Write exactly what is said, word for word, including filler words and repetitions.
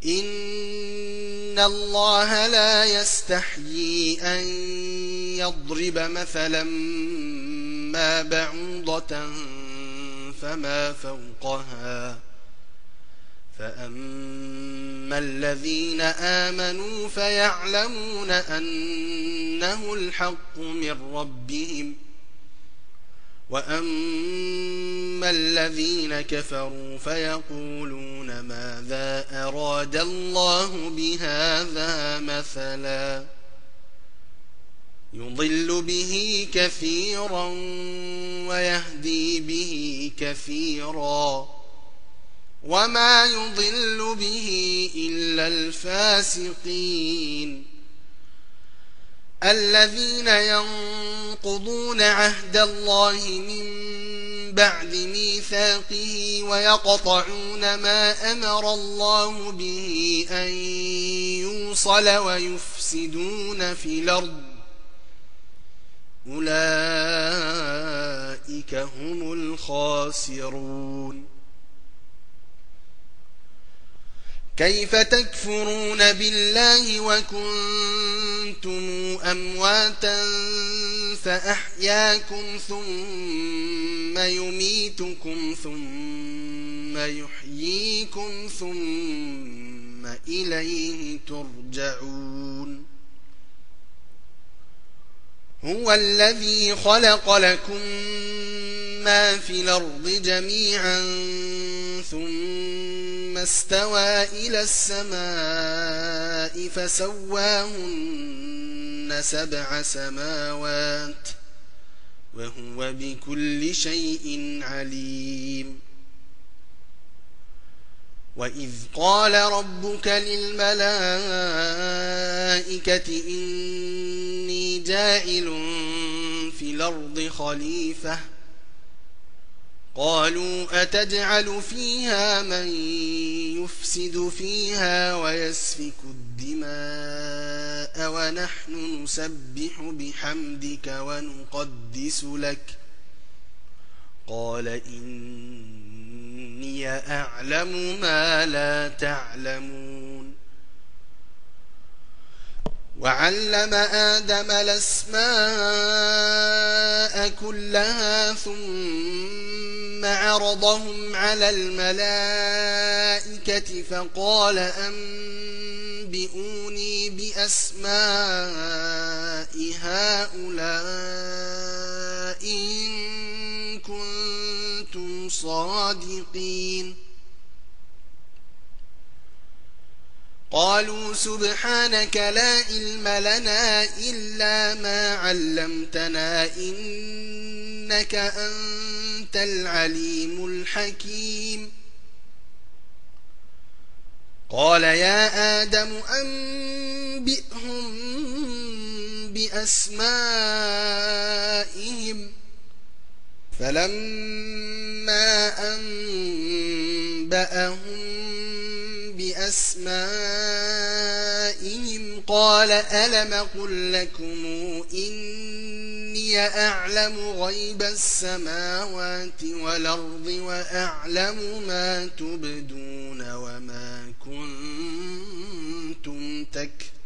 إن الله لا يستحيي أن يضرب مثلا ما بعوضة فما فوقها فأما الذين آمنوا فيعلمون أنه الحق من ربهم وأما الذين كفروا فيقولون ماذا أراد الله بهذا مثلا يضل به كثيرا ويهدي به كثيرا وما يضل به إلا الفاسقين الذين ينقضون عهد الله من بعد ميثاقه ويقطعون ما أمر الله به أن يوصل ويفسدون في الأرض أولئك هم الخاسرون كيف تكفرون بالله وكنتم أمواتا فأحياكم ثم يميتكم ثم يحييكم ثم إليه ترجعون هو الذي خلق لكم ما في الأرض جميعا ثم استوى إلى السماء فسواهن سبع سماوات وهو بكل شيء عليم وإذ قال ربك للملائكة إني جاعل في الأرض خليفة قالوا أتجعل فيها من يفسد فيها ويسفك الدماء ونحن نسبح بحمدك ونقدس لك قال إني أعلم ما لا تعلمون وعلم آدم الأسماء كلها ثم عرضهم على الملائكة فقال أنبئوني بأسماء هؤلاء إن كنتم صادقين قالوا سبحانك لا علم لنا إلا ما علمتنا إنك أنت العليم الحكيم قال يا آدم أنبئهم بأسمائهم فلما أنبأهم بأسمائهم قال ألم قل لكم إني أعلم غيب السماوات والأرض وأعلم ما تبدون وما كنتم تكتمون